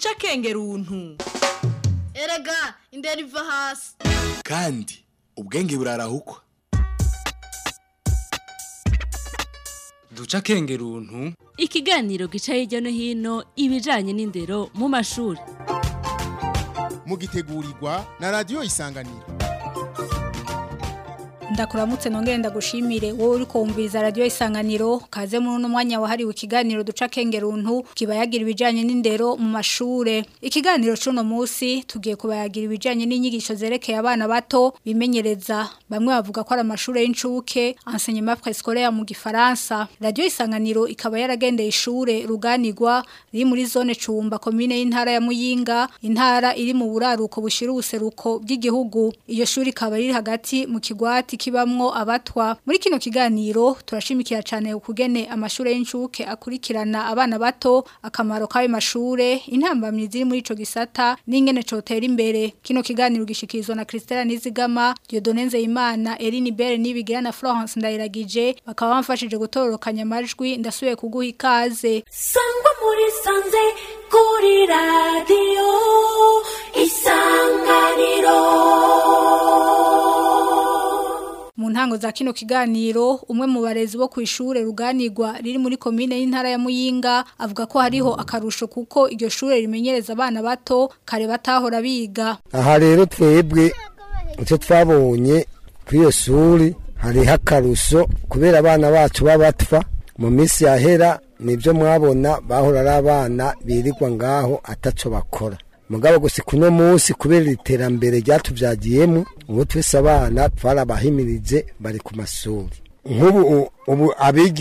duca kengeruntu. Erega indera iva hasi. Kandi ubwenge burarahukwa. Duca kengeruntu. Ikiganiro gica hirya no hino ibijanye n'indero mu mashuri. Mugitegurirwa na Radio Isanganiro. Ndakuramutse nongere ndagushimire wowe uri kumviriza Radio Isanganiro kaze muri no mwanya wahariwe ikiganiro duca kengeruntu kibayagira ibijanye n'indero mu mashure. Ikiganiro cuno musi tugiye kubayagira ibijanye n'inyigisho zerekeye abana bato bimenyereza, bamwe bavuga ko ari amashure y'incuke enseignement préscolaire mu gifaransa. Radio Isanganiro ikaba yaragendeye ishure Ruganirwa riri muri zone Cumba commune y'intara ya Muyinga, intara iri mu buraruko bushira ubuseruko bw'igihugu. Iyo shuri ikaba iri hagati mu kigwati kibamwo abatwa. Muri kino kiganiro turashimikira cyane ukugene amashure y'incuke akurikirana abana bato, akamaro kayo mashure, intambamye ziri muri ico gisata n'ingene cotera imbere. Kino kiganiro gishikirizwa na Christella Nizigama, Dieudonne Nzeyimana, Eline Bere nibigira na Florence Ndayiragije, bakaba bamfashije gutororokanya amajwi. Ndasubiye kuguha ikaze. Sangwa muri sanze kuri radio Isanganiro. Mu ntango za kino kiganiro umwe mu barezi bo kwishure Ruganirwa riri muri commune y'intara ya Muyinga avuga ko hariho akarusho kuko iryo shure rimenyereza abana bato kare batahora biga. Aha rero twebwe icyo twabonye kwiyo shuri hari hakarusho kubera abana bacu babatwa mu minsi yahera nibyo mwabona bahora ari abana birirwa ngaho ataco bakora. Mugabo gusa kuno munsi kubera iterambere ryatuvyagiyemo ubu twese abana twarabahimirije bari ku masuri. Ubu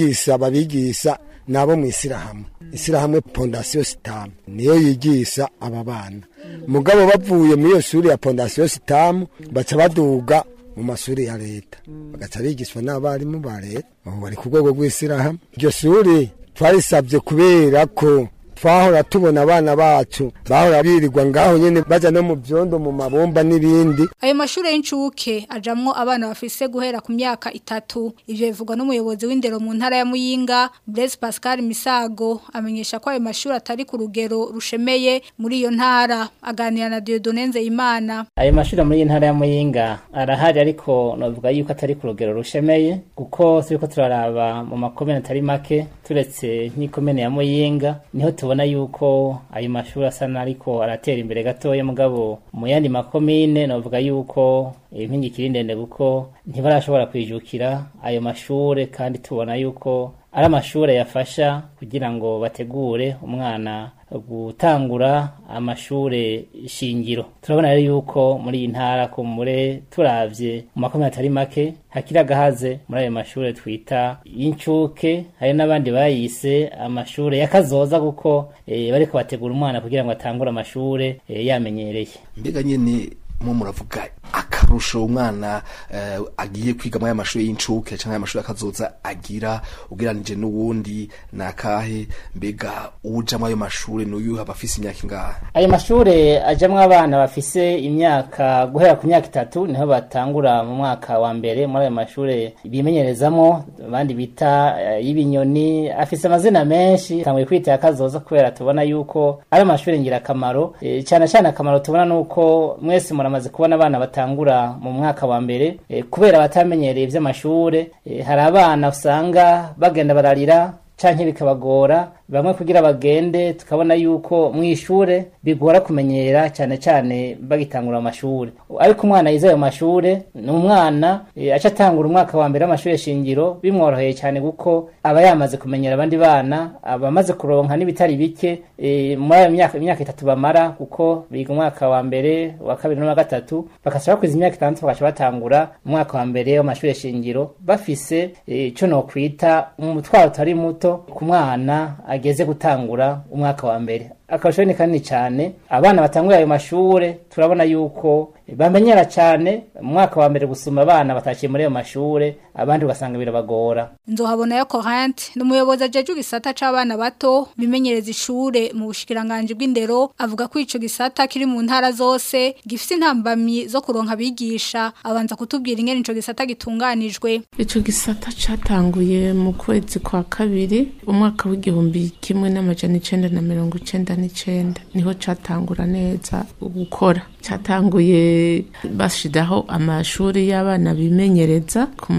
abigisha nabo mu isirahamwe Fondation Sitam niyo yigisha aba bana. Mugabo bavuye muri iyo shuri ya Fondation Sitam baca baduga mu masuri ya leta bagaca bigishwa n'abarimu ba leta bari ku rwego rw'isirahamwe. Iryo shuri twarisabye kubera ko twahora tubona abana bacu bahora birirwa ngaho nyene baja no mu byondo mu mabomba n'ibindi. Ayo mashure y'incuke ajamwo abana bafise guhera ku myaka 3. Ivyo bivugwa n'umuyobozi w'indero mu ntara ya Muyinga, Blaise Pascal Misago, amenyesha ko ayo mashure atari ku rugero rushemeye muri iyo ntara. Aganira na Dieudonne Nzeyimana. Ayo mashure muri intara ya Muyinga arahari ariko novuga yuko atari ku rugero rushemeye kuko turiko turaraba mu makomene atari make turetse nk'ikomene ya Muyinga niho tubona yuko ayo mashuri asa nariko aratera imbere gatoya. Mugabo mu yandi makomine novuga yuko impingi kirindende kuko ntibarashobora kwijukira ayo mashure kandi tubona yuko ari amashure yafasha kugira ngo bategure umwana gutangura amashure shingiro. Turabona rero yuko muri intara ko mure turavye mu makomine atari make hakira gahaze muri ayo mashure twita y'incuke. Hari n'abandi bayise amashure yakazoza kuko bariko bategura umwana kugira ngo atangure amashure yamenyereye. Mbega nyene mu muravuga akarusho umwana agiye kwiga muri amashuri y'incuke cyangwa amashuri akazoza agira ugeranije n'uwundi nakahe? Mbega uja muri ayo mashuri n'uyu abafise imyaka ingahe? Ayo mashure ajamwe abana bafise imyaka guhera ku myaka 3 niho batangura mu mwaka wa mbere muri ayo mashure bimenyerezamo, abandi bita y'ibinyoni, afise amazina menshi. Tangwe kwita akazoza kubera tubona yuko ari amashuri ngira kamaro cyane akamaro tubona nuko mwese muramaze kubona abana batangura mu mwaka wa mbere kubera batamenyereye ivy'amashure. Hari abana usanga bagenda bararira canke bikabagora bamwe kugira bagende, tukabona yuko mwishure bigora kumenyera cyane bagitangura amashure. Ariko umwana yize ayo mashure n'umwana aca atangura umwaka wa mbere w'amashure shingiro bimworoheye cyane kuko aba yamaze kumenyera abandi bana, abamaze kuronka n'ibitari bike muri ayo imyaka 3 bamara kuko biga umwaka wa mbere wa kabiri n'wa gatatu bakasaba kwiza imyaka 6 bakaca batangura umwaka wa mbere w'amashure shingiro bafise ico no kwita umutwaro utari muto ku mwana ageze gutangura umwaka wa mbere. Akarusho ni kanini cyane abana batangura ayo mashure turabona yuko bamenyera cyane mu mwaka wa mbere gusoma abana bataciye muri ayo mashure abandi ugasanga birabagora. Nzohabona yo Corinthe n'umuyobozi ajeje gisata c'abana bato bimenyereza ishure mu bushikiranganje bw'indero avuga ko ico gisata kiri mu ntara zose gifite intambamyi zo kuronka abigisha abanza kutubwira ingene ico gisata gitunganijwe. Ico gisata catanguye mu kwezi kwa kabiri umwaka w'igihumbi kimwe n'amajana 1999 niho catangura neza gukora. Catanguye bashidaho amashuri y'abana bimenyereza ku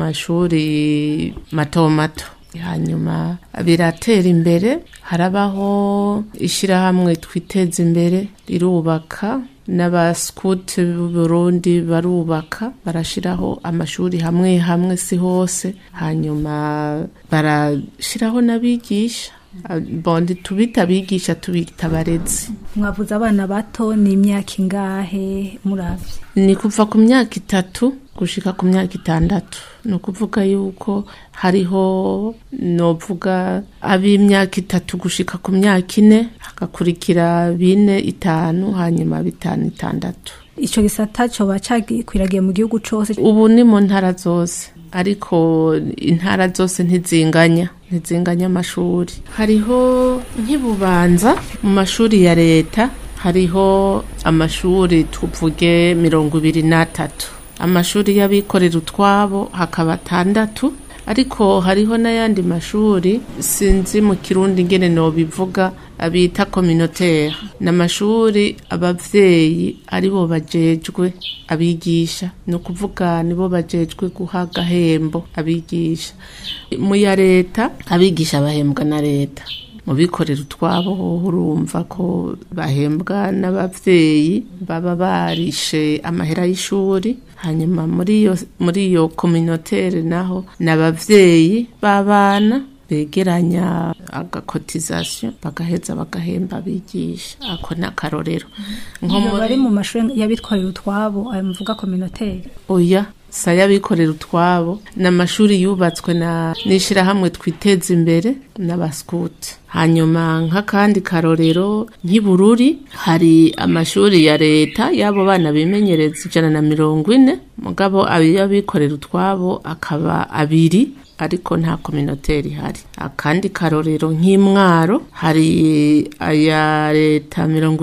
mashuri mato mato, hanyuma biratera imbere harabaho ishirahamwe twiteza imbere rirubaka n'abascout b'Uburundi barubaka barashiraho amashuri hamwe hamwe si hose, hanyuma barashiraho n'abigisha bondi tubita bigisha tubita abarezi. Mwavuze abana bato ni imyaka ingahe muravye? Ni kuva ku myaka 3 gushika ku myaka 6. No kuvuga yuko hariho novuga ab'imyaka 3 gushika ku myaka 4 hagakurikira 4 5 hanyuma 5 6. Ico gisata cyo bacagikwiragiye mu gihugu cose. Ubu ni mu ntara zose ariko intara zose ntizinganya amashuri. Hariho nk'ibubanza mu mashuri ya leta hariho amashuri tuvuge 23, amashuri y'abikorera utwabo hakaba 6, ariko hariho n'ayandi mashuri sinzi mu kirundi ngene no bivuga abita communautaire, n'amashuri abavyeyi aribo bajejwe abigisha, no kuvuga nibo bajejwe guha gahembo abigisha. Mu ya leta abigisha bahembwa na leta, mu bikorera utwabo urumva ko bahembwa n'abavyeyi baba barishe amahera y'ishuri, hanyuma muri iyo communautaire naho n'abavyeyi babana begeranya agakotisation bagaheza bagahemba abigisha. Ako nakarorero nko bari mu mashuri y'abitwarira utwabo ayo muvuga communautaire. Oya saya bikorera utwabo n'amashuri yubatswe n'ishirahamwe twiteza imbere n'abascout. Hanyuma nk'akandi karorero nk'Ibururi hari amashuri ya leta yabo bana bimenyereza 140, mugabo abikorera utwabo akaba 2 ariko nta communautaire ihari. Akandi karorero nk'Imwaro hari aya leta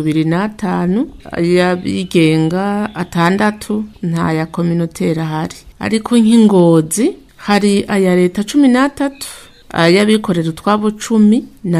25, aya bigenga 6, nta ya communautaire ahari. Ariko nk'Ingozi hari aya leta 13, aya bikorera utwabo 10 na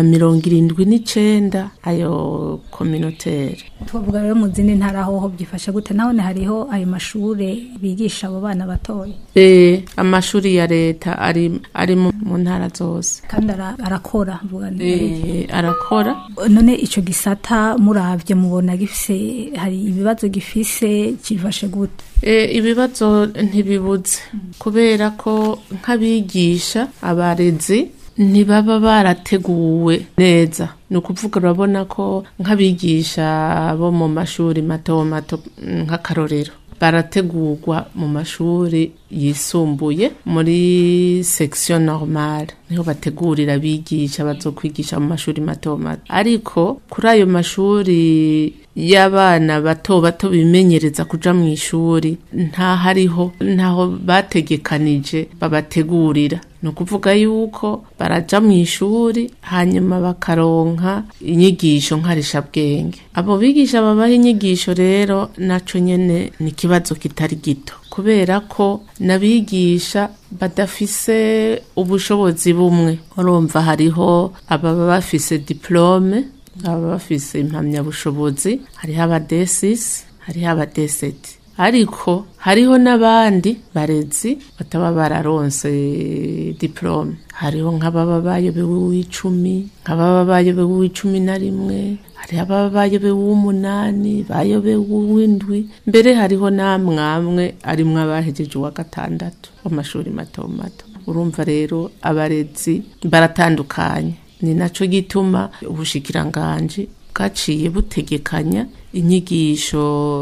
79 ayo communautaire. Tuvuga rero mu zindi ntara hoho byifashe gute? Naho hariho ayo mashure bigisha abo bana batoya. Amashuri ya leta ari mu ntara zose kandi arakora mvuga arakora. None ico gisata muravye mubona gifise hari ibibazo gifise kifashe gute? Ibibazo ntibibuze kubera ko nk'abigisha abarezi ntibaba barateguwe neza. No kuvuga urabona ko nk'abigisha bo mu mashuri mato mato nk'akarorero barategurwa mu mashuri yisumbuye muri section normale, niho bategurira abigisha bazokwigisha mu mashuri mato mato. Ariko kuri ayo mashuri y'abana bato bato bimenyereza kuja mu ishuri ntaho bategekanije babategurira. No kuvuga yuko baraja mu ishuri hanyuma bakaronka inyigisho nkarisha bwenge. Abo bigisha babaha inyigisho rero naco nyene ni kibazo kitari gito kubera ko nabigisha badafise ubushobozi bumwe. Urumva hariho ababa bafise diplome, ababa bafise impamya bushobozi, hariho aba D6, hariho aba D7. Ariko hariho n'abandi barezi bataba bararonse diplome. Hariho nk'ababa bayobewe w'icumi, nk'ababa bayobewe w'icumi-na-rimwe, hariho ababa bayobewe w'umunani, bayobewe w'indwi, mbere hariho namwe arimwe abahejeje wa 6 w'amashuri mato mato. Urumva rero abarezi baratandukanye. Ni naco gituma ubushikiranganje bwaciye butegekanya inyigisho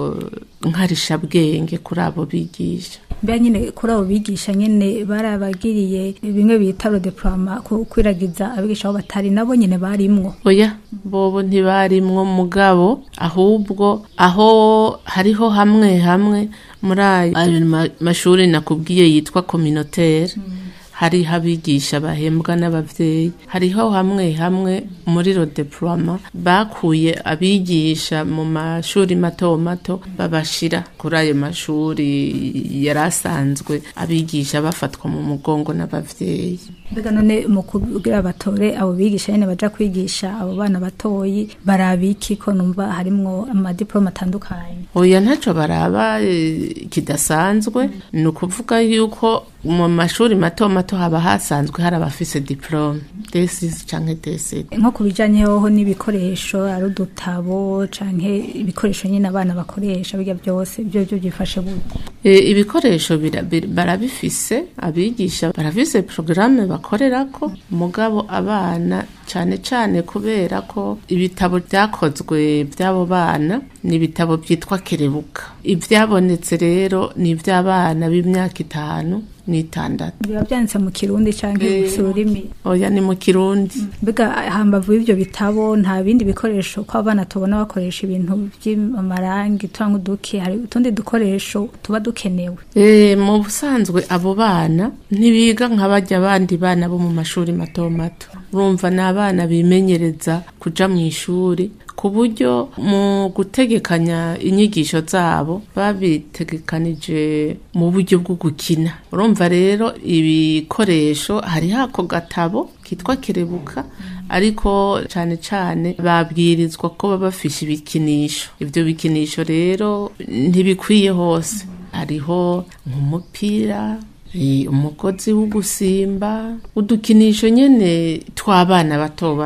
nkarishabwenge kuri abo bigisha. Mbya nyine kuri abo bigisha nyine barabagiriye bimwe bita rodeploiement kwiragiza abigisha aho batari nabo nyine barimwo. Oya bobo ntibarimwo mugabo ahubwo aho hariho hamwe muri ayo mashuri nakubwiye yitwa communautaire hari abigisha bahembwa n'abavyeyi hariho hamwe muri rodeploiement bakuye abigisha mu mashuri mato babashira kuri ayo mashuri yarasanzwe abigisha bafatwa mu mugongo n'abavyeyi. Mbega none mu kugira batore abo bigisha nyene baja kwigisha abo bana batoyi barabiki ko numva harimwo amadiploma atandukanye? Oya ntaco baraba kidasanzwe ni ukuvuga yuko mu mashuri mato haba hasanzwe hari abafise diplome D6 canke D7. Nko kubijanye hoho n'ibikoresho ari udutabo canke ibikoresho nyine abana bakoresha bijya byose ibyo byifashe gute? Ibikoresho barabifise abigisha barafise programme bakorerako mugabo abana cane kubera ko ibitabo byakozwe by'abo bana ni ibitabo byitwa kerebuka. Ivyabonetse rero ni ivy'abana b'imyaka 5 n'itandatu. Biba byanditse mu Kirundi canke mu rurimi? Oya ni mu Kirundi. Mbega hambavu y'ivyo bitabo nta bindi bikoresho ko abana tubona bakoresha ibintu by'amarangi cyangwa uduki hari utundi dukoresho tuba dukenewe? Mu busanzwe abo bana ntibiga nk'abajya abandi bana bo mu mashuri mato. Urumva n'abana bimenyereza kuja mu ishuri ku buryo mu gutegekanya inyigisho zabo babitegekanije mu buryo bwo gukina. Urumva rero ibikoresho hari hako gatabo kitwa kerebuka ariko cane babwirizwa ko baba bafishe ibikinisho. Ivyo bikinisho rero ntibikwiye hose. Hariho nk'umupira, umugozi wo gusimba, udukinisho nyene tw'abana bato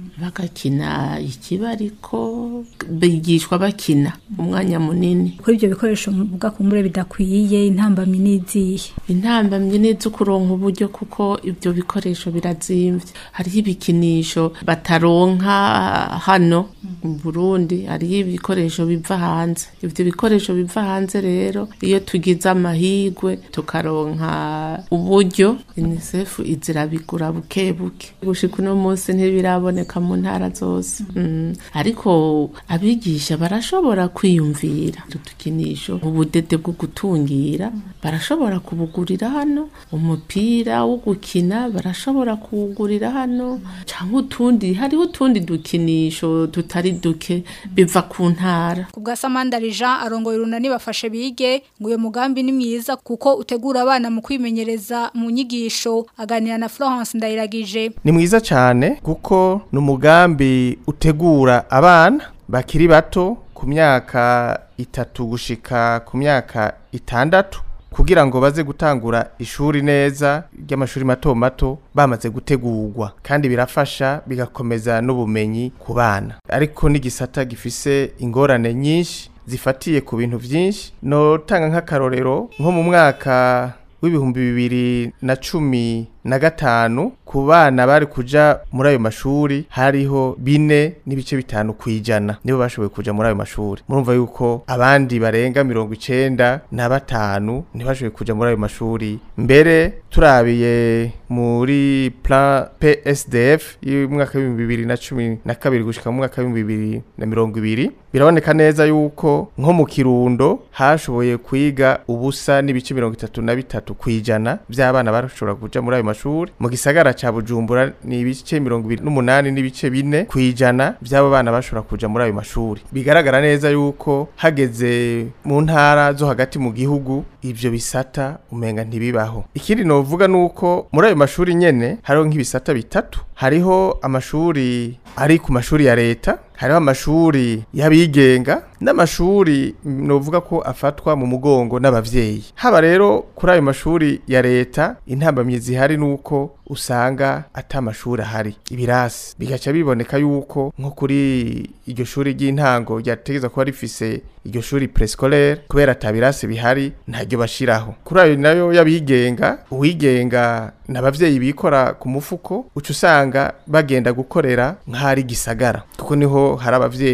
bagakina ikibariko bigishwa bakina umwanya munini. Kuri ibyo bikoresho muvuga kumbure bidakwiye intambamyi n'izihe? Intambamyi nizo kuronka uburyo kuko ibyo bikoresho birazimvye. Hariho ibikinisho bataronka hano mu Burundi, hariho ibikoresho biva hanze. Ivyo bikoresho biva hanze rero iyo tugize amahigwe tukaronka uburyo UNICEF izirabigura buke gushika uno munsi ntibiraboneka mu ntara zose. Ariko abigisha barashobora kwiyumvira utukinisho ubudede bwo gutungira barashobora kubugurira hano, umupira wo gukina barashobora kuwugurira hano cyangwa hariho utundi dukinisho tutari duke biva ku ntara. Kubwa Samandari Jean arongoye urunani bafashe bige ngo uyo mugambi ni mwiza kuko utegura abana mu kwimenyereza mu nyigisho. Aganira na Florence Ndayiragije. Ni mwiza cyane kuko umugambi utegura abana bakiri bato ku myaka 3 gushika ku myaka 6 kugira ngo baze gutangura ishuri neza ry'amashuri mato bamaze gutegurwa, kandi birafasha bigakomeza n'ubumenyi ku bana. Ariko n'igisata gifise ingorane nyinshi zifatiye ku bintu byinshi. No tanga nk'akarorero nko mu mwaka w'ibihumbi 2015 ku bana bari kuja muri ayo mashuri hariho 4.5 kwijana nibo bashoboye kuja muri ayo mashuri. Murumva yuko abandi barenga 95 ntibashoboye kuja muri ayo mashuri. Mbere turabiye muri plan PSDF y'umwaka 2012 gushika mu mwaka 2020 biraboneka neza yuko nko mu Kirundo hashoboye kwiga ubusa n'ibice 33 kwijana by'abana barashobora kuja muri ayo mashuri. Mu gisagara cha Bujumbura ni ibice 28 n'ibice 4 kwijana by'abo bana bashobora kuja muri ayo mashuri. Bigaragara neza yuko hageze mu ntara zo hagati mu gihugu ivyo bisata umenga ntibibaho. Ikindi novuga nuko muri ayo mashuri nyene hariho nk'ibisata bitatu. Hariho amashuri ari ku mashuri ya leta, hariho amashuri y'abigenga n'amashuri novuga ko afatwa mu mugongo n'abavyeyi. Haba rero kuri ayo mashuri ya leta intambamye zihari nuko usanga atamashuri ahari, ibirasi bigaca biboneka yuko nko kuri iryo shuri ry'intango ryategeza ko rifise iryo shuri prescolaire kubera atabirasi bihari ntaryo bashiraho. Kuri ayo nayo y'abigenga, uwigenga n'abavyeyi bikora ku mufuko uca usanga bagenda gukorera nk'ari gisagara kuko niho hari abavyeyi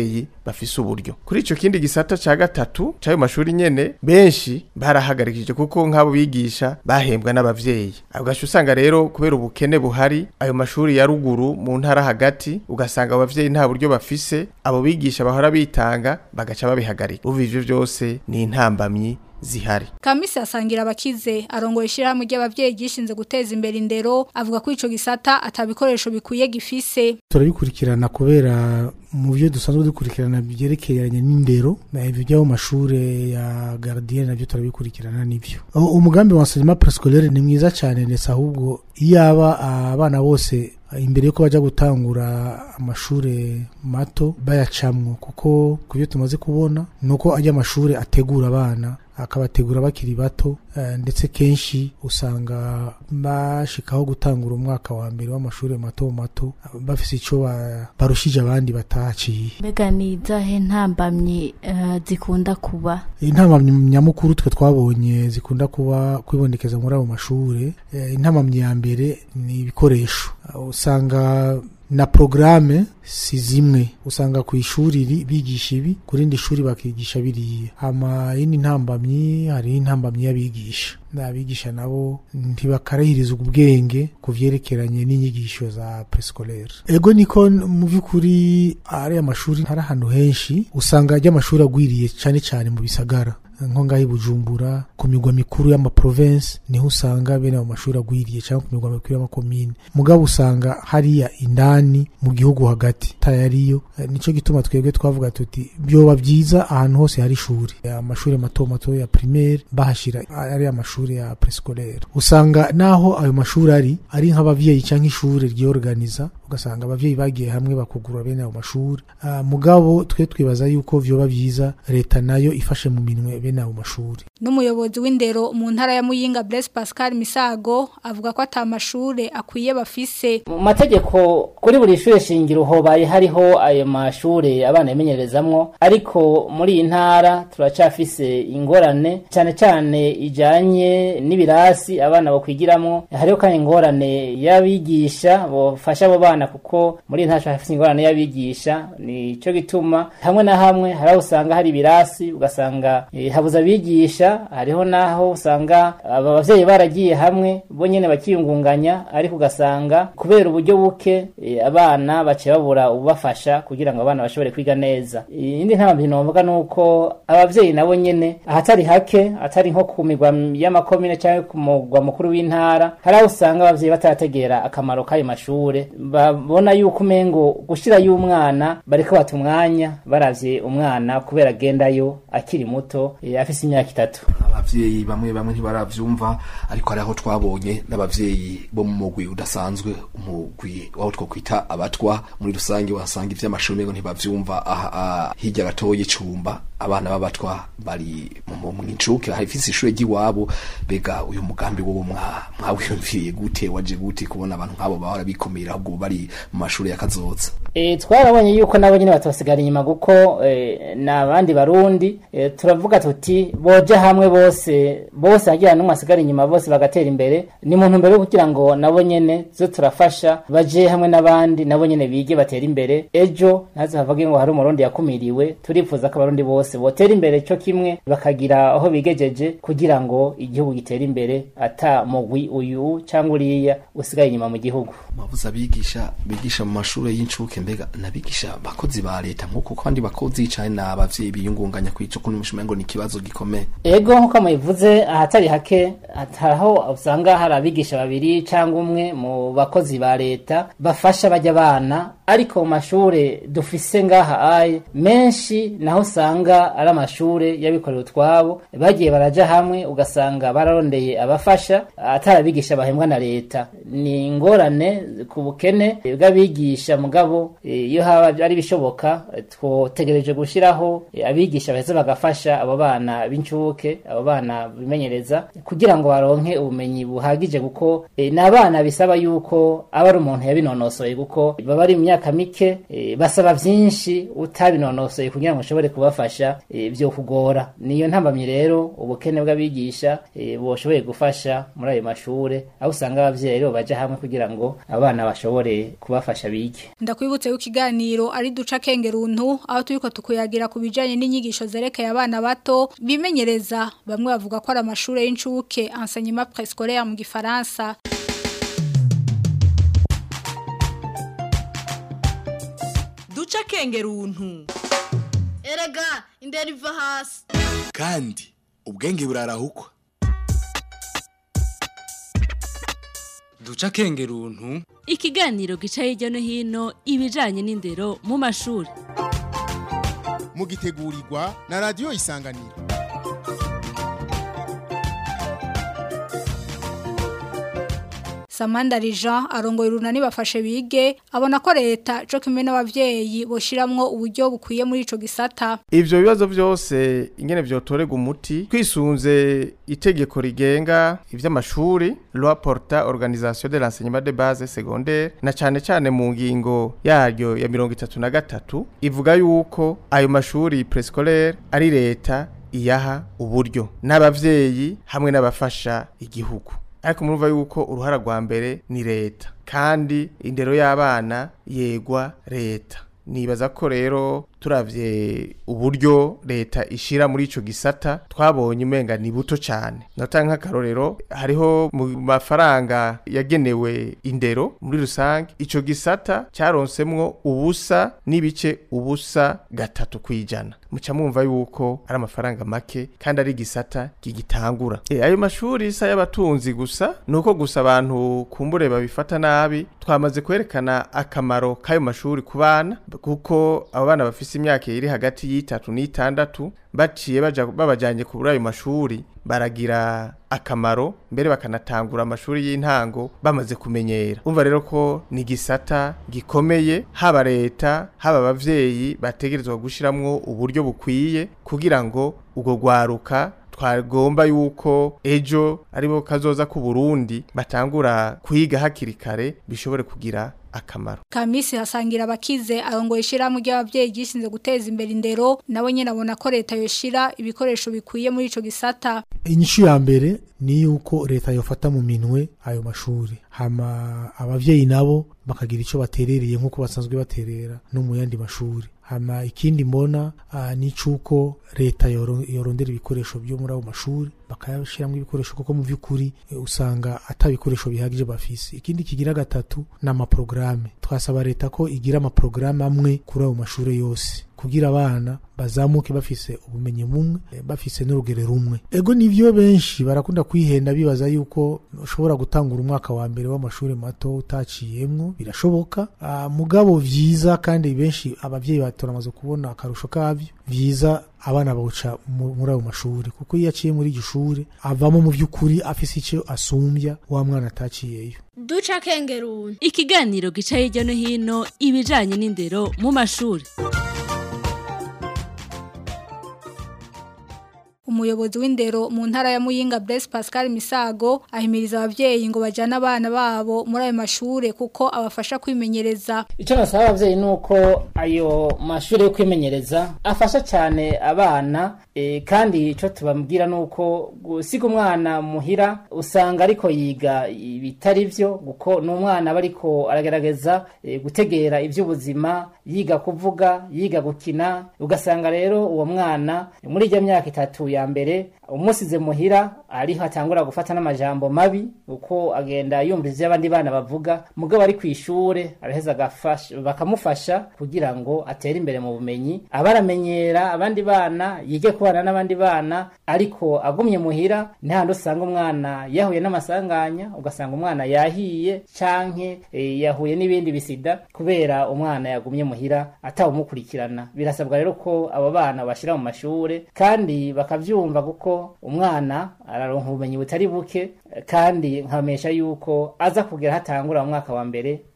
bafise uburyo. Kuri ico kindi gisata ca gatatu cayo mashuri nyene benshi barahagarikije kuko nk'abo bigisha bahembwa n'abavyeyi. Ugaca usanga rero kubera ubukene buhari ayo mashuri ya ruguru mu ntara hagati ugasanga abavyeyi nta buryo bafise, abo bigisha bahora bitanga bagaca babihagarika. Ubu ivyo vyose ni intambamyi zihari. Kamisi asangira abakize arongoye ishirahamwe ry'abavyeyi gishinze guteza imbere indero avuga ko ico gisata atabikoresho bikwiye gifise. Turabikurikirana kubera mu byo dusanzwe dukurikirana byerekeranye n'indero na ivyo byo mu mashure ya gardien nabyo turabikurikirana nivyo. Umugambi wa enseignement préscolaire ni mwiza cyane ndetse ahubwo iyaba abana bose imbere yuko baja gutangura amashure mato bayacamwo kuko kubyo tumaze kubona nuko ajya amashure ategura abana akabategura bakiri bato ndetse kenshi usanga bashikaho gutangura umwaka wa mbere w'amashure mato mato bafise ico barushije abandi bataciye. Mbega ni zahe ntambamye zikunda kuba? Intambamye nyamukuru twe twabonye zikunda kuba kwibonekeza muri abo mashure, intambamye ya mbere ni ibikoresho. Usanga na programe si zimwe, usanga ku ishuri bigisha ibi kurindi shuri bakigisha biriya. Yindi ntambamyi hari intambamyi y'abigisha, n'abigisha nabo ntibakarahiriza ubwenge kuvyerekeranye n'inyigisho za prescolaire. Ego niko mu byukuri ari amashuri hari ahantu henshi usanga ajya amashuri agwiriye cyane cyane mu bisagara nko ngahi Bujumbura ku migwa mikuru y'ama province niho usanga bene mu mashuri agwiriye cyangwa ku migwa mikuru y'ama commune. Mugabo usanga hariya indani mu gihugu hagati tayariyo. Nico gituma twebwe twavuga tuti byoba byiza ahantu hose hari ishuri, amashuri mato mato ya primaire bahashira ari amashuri ya prescolaire. Usanga naho ayo mashuri ari nk'abavyeyi cyangwa ishuri ryorganiza, ugasanga abavyeyi bagiye hamwe bakugura bene ayo mashuri. Mugabo twe twibaza yuko vyoba byiza leta nayo ifashe mu minwe bene ayo mashuri. N'umuyobozi w'indero mu ntara ya Muyinga Blaise Pascal Misago avuga ko atamashure akwiye bafise. Mu mategeko kuri buri shure shingiro hobaye hariho ayo mashure abana imenyerezamwo, ariko muri iyi ntara turacafise ingorane cyane cyane ijanye n'ibirasi abana bo kwigiramwo. Hariho kandi ingorane y'abigisha bofasha abo bana kuko muri iyi ntara turacafise ingorane y'abigisha. Nico gituma hamwe na hamwe haraho usanga hari ibirasi ugasanga habuza abigisha. Hariho naho usanga abavyeyi baragiye hamwe bo nyene bakiyungunganya, ariko ugasanga kubera uburyo buke abana bace babura ubafasha kugira ngo abana bashobore kwiga neza. Indi ntambwe novuga nuko abavyeyi nabo nyene ahatari hake atari nko ku migwa y'amakomine cyangwa ku mugwa mukuru w'intara haraho usanga abavyeyi batategera akamaro k'ayo mashure, babona yuko umengo gushira y'umwana bariko batumwanya baravye umwana kubera agendayo akiri muto afise imyaka 3. Abavyeyi bamwe ntibaravyumva, ariko hariho twabonye n'abavyeyi bo mu mugwi udasanzwe, umugwi waho twokwita abatwa muri rusange wasanga ivy'amashuri ngo ntibavyumva. Hirya gatoye icumba abana b'abatwa bari mu ncuke hafise ishure ry'iwabo. Bega uyu mugambi wo mwawiyumviriye gute, waje gute kubona abantu nk'abo bahora bikomera ahubwo bari mu mashuri ya kazoza? Twarabonye yuko nabo nyine batabasigara inyuma kuko n'abandi barundi turavuga tuti boja hamwe bose hagira n'umwe asigara inyuma, bose bagatera imbere. Ni muntu mbere kugira ngo nabo nyene zo turafasha baje hamwe n'abandi nabo nyene bige batera imbere. Ejo nazo havuge ngo hari umurundi yakumiriwe, turifuza ko abarundi bose botera imbere cyo kimwe bakagira aho bigejeje kugira ngo igihugu gitere imbere ata mugwi uyu cyangwa uriya usigaye inyuma mu gihugu. Mabuza bigisha mu mashuri y'incuke, mbega nabigisha bakozi ba leta nkuko kandi bakozi cyane n'abavyeyi biyungunganya kwico kuno mushimengo ni kibazo gikomeye. Ego nkuko muyivuze ahatari hake ataraho usanga hari abigisha babiri cyangwa umwe mu bakozi ba leta bafasha bajya abana, ariko mu mashure dufise ngaha menshi naho usanga ari amashure yabikorera utwabo bagiye baraja hamwe, ugasanga bararondeye abafasha atarabigisha bahembwa na leta. Ni ingorane ku bukene bw'abigisha, mugabo iyo haba ari bishoboka twotegereje gushiraho abigisha baheze bagafasha abo bana b'incuke, abo bana bimenyereza kugira ngo baronke ubumenyi buhagije, kuko n'abana bisaba yuko aba ari umuntu yabinonosoye kuko baba ari myaka mike basaba vyinshi utabinonosoye kugira ngo ushobore kubafasha byo kugora niyo ntambamye rero ubukene bw'abigisha boshoboye gufasha muri ayo mashure aho usanga abavyeyi rero baje hamwe kugira ngo abana bashobore kubafasha bige. Ndakwibutse ko ikiganiro ari duca kengeruntu aho turiko tukuyagira ku bijanye n'inyigisho zerekeye abana bato bimenyereza bamwe bavuga ko ari amashure y'incuke enseignement préscolaire mu gifaransa. Duca kengeruntu erega indero iva hasi kandi ubwenge burarahukwa. Duca kengeruntu ikiganiro gica hirya no hino ibijanye n'indero mu mashuri mugitegurirwa na radio Isanganiro. Samanda Jean arongoye urunani bafashe bige abona ko leta cyo kimwe n'abavyeyi boshiramwo uburyo bukwiye muri ico gisata. Ivyo bibazo byose ingene vyotorega umuti kwisunze itegeko rigenga ivy'amashuri loi portant organisation de l'enseignement de base secondaire na cyane mu ngingo yaryo ya 33 ivuga yuko ayo mashuri préscolaire ari leta iyaha uburyo n'abavyeyi hamwe n'abafasha igihugu. Ariko murumva yuko uruhara rwa mbere ni leta kandi indero y'abana yegwa leta. Nibaza ko rero turavye uburyo leta ishira muri ico gisata twabonye umenga ni buto cyane. Natanga akarorero hariho mu mafaranga yagenewe indero muri rusange ico gisata cyaronsemwo ubusa n'ibice ubusa 3 kwijana. Muca mwumva yuko ari amafaranga make kandi ari gisata kigitangura. Ayo mashuri isa y'abatunzi gusa nuko gusa abantu kumbure babifata nabi twamaze kwerekana akamaro kayo mashuri ku bana kuko abo bana bafise imyaka iri hagati y'itatu n'itandatu baciye babajanye ku ayo mashuri baragira akamaro mbere bakanatangura amashuri y'intango bamaze kumenyera. Umva rero ko ni gisata gikomeye haba leta haba abavyeyi bategerezwa gushiramwo uburyo bukwiye kugira ngo ugo gwaruka twagomba yuko ejo aribo kazoza ku Burundi batangura kwiga hakiri kare bishobore kugira akamaro. Kamisi hasangira abakize arongo ishira mu ry'abavyeyi gishinze guteza imbere indero nawe nyene abona ko leta yoshira ibikoresho bikwiye muri ico gisata. Inyishu ya mbere ni yuko leta yofata mu minwe ayo mashuri hama abavyeyi nabo bakagira ico baterereye nkuko basanzwe baterera no mu yandi mashuri. Hama ikindi mbona ni cuko leta yorondera ibikoresho byo muri abo mashuri bakayashiramwe ibikoresho kuko mu vyukuri usanga atabikoresho bihagije bafise. Ikindi kigira gatatu nama programme twasaba leta ko igira ama programme amwe kuri abo mashuri yose kugira abana bazamuke bafise ubumenyi bumwe bafise n'urugero rumwe. Ego nivyo benshi barakunda kwihenda bibaza yuko ushobora gutangura umwaka wa mbere w'amashuri mato utaciyemwo birashoboka. Mugabo vyiza kandi benshi abavyeyi batoramaze kubona akarusho kavyo vyiza abana bawuca muri abo mashuri kuko iyo aciye muri gishuri avamo mu vy'ukuri afise ico asumbya wa mwana ataciyeyo. Duca kengeruntu ikiganiro gica hirya no hino ibijanye n'indero mu mashuri. Umuyobozi w'indero mu ntara ya Muyinga Blaise Pascal Misago ahimiriza abavyeyi ngo bajana abana babo muri ayo mashure kuko abafasha kwimenyereza. Ico nasaba abavyeyi nuko ayo mashure yo kwimenyereza afasha cyane abana kandi ico tubambwira nuko gusiga umwana muhira usanga ariko yiga bitari byo guko n'umwana bariko aragerageza gutegera ivy'ubuzima yiga kuvuga yiga gukina ugasanga rero uwo mwana muri ijya myaka 3 ya mbere umusize muhira ariho atangura gufata n'amajambo mabi uko agenda yumviriza abandi bana bavuga mugabo ari kwishure araheza bakamufasha kugira ngo atere imbere mu bumenyi abaramenyera abandi bana yige kubana n'abandi bana ariko agumye muhira ntahandi usanga umwana yahuye n'amasanganya ugasanga umwana yahiye canke yahuye n'ibindi bisida kubera umwana yagumye muhira atawumukurikirana. Birasabwa rero ko abo bana bashira mu mashure kandi bakavyumva kuko umwana araronka ubumenyi butari buke kandi nkamesha yuko aza kugera hatangura mu mwaka wa mbere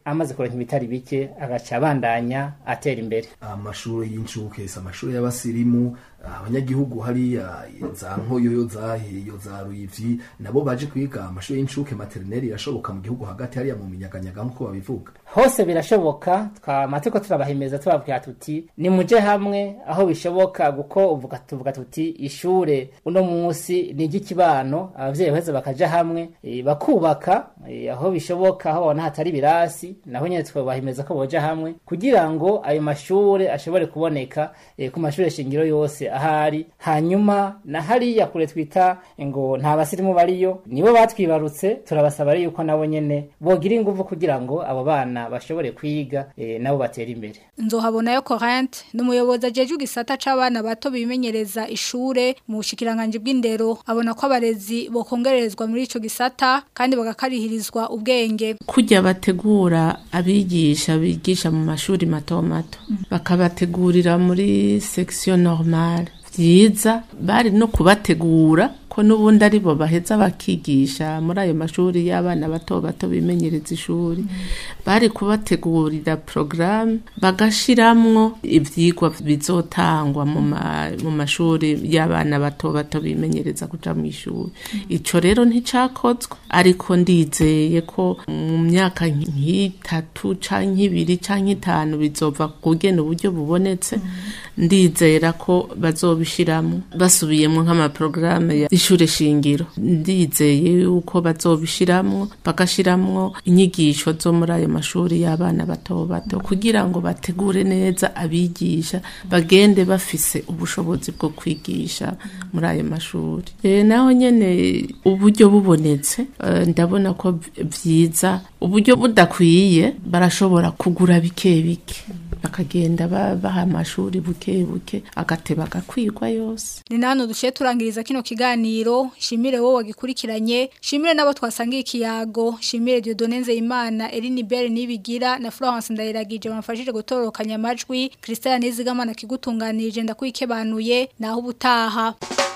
amaze kuronka ibitari bike agaca abandanya atera imbere. Amashuri y'incuke amashuri y'abasirimu abanyagihugu hariya za Nkoyoyo zahiyo za Ruyivyi nabo baje kwiga amashuri y'incuke maternelle irashoboka mu gihugu hagati hariya mu minyaganyaga nkuko babivuga. Hose birashoboka twamateko turabahimeza tubabwira tuti ni muje hamwe aho bishoboka guko tuvuga tuti ishure uno munsi ni igikibano abavyeyi baheze bakaja hamwe bakubaka aho bishoboka aho bona hatari birasi naho nyene twabahimeza ko boja hamwe kugira ngo ayo mashure ashobore kuboneka ku mashure shingiro yose ahari hanyuma na hariya kure twita ngo nta basirimu bariyo nibo batwibarutse turabasaba ari yuko nabo nyene bogira ingufu kugira ngo abo bana bashobore kwiga nabo batera imbere. Nzohabona yo Corrente n'umuyobozi ajeje gisata c'abana bato bimenyereza ishure mu bushikiranganje bw'indero abona ko abarezi bokongerezwa muri ico gisata kandi bagakarihirizwa ubwenge kujya bategura abigisha bigisha mu mashuri mato mato bakabategurira muri section normale vyiza bari no kubategura ko nubundi ari bo baheza bakigisha muri ayo mashuri y'abana bato bato bimenyereza ishuri bari kubategurira programme bagashiramwo ivyigwa bizotangwa mu mashuri y'abana bato bato bimenyereza kuja mu ishuri ico rero nticakozwe ariko ndizeye ko mu myaka nk'itatu canke ibiri canke itanu bizova kugena uburyo bubonetse ndizera ko bazobishiramo basubiyemo nk'ama programme ishure shingiro ndizeye yuko bazobishiramwo bagashiramwo inyigisho zo muri ayo mashuri y'abana bato bato kugira ngo bategure neza abigisha bagende bafise ubushobozi bwo kwigisha muri ayo mashuri naho nyene uburyo bubonetse ndabona ko vyiza uburyo budakwiye barashobora kugura bike bike bakagenda baha amashuri buke buke agateba gakwirwa yose. Ni nano dushe turangiriza kino kiganiro shimire wowe wagikurikiranye shimire nabo twasangiye ikiyago shimire Dieudonne Nzeyimana Eline Bell nibigira na Florence Ndayiragije bamfashije gutorokanya amajwi Christian Nizigamana kigutunganirije ndakwikebanuye naho ubutaha.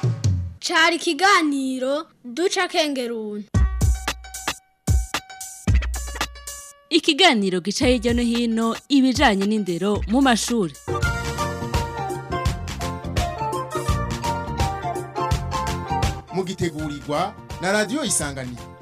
Cari kiganiro duca kengeruni. Ikiganiro gica hirya no hino ibijanye n'indero mu mashuri. Mugitegurirwa na Radio Isanganiro.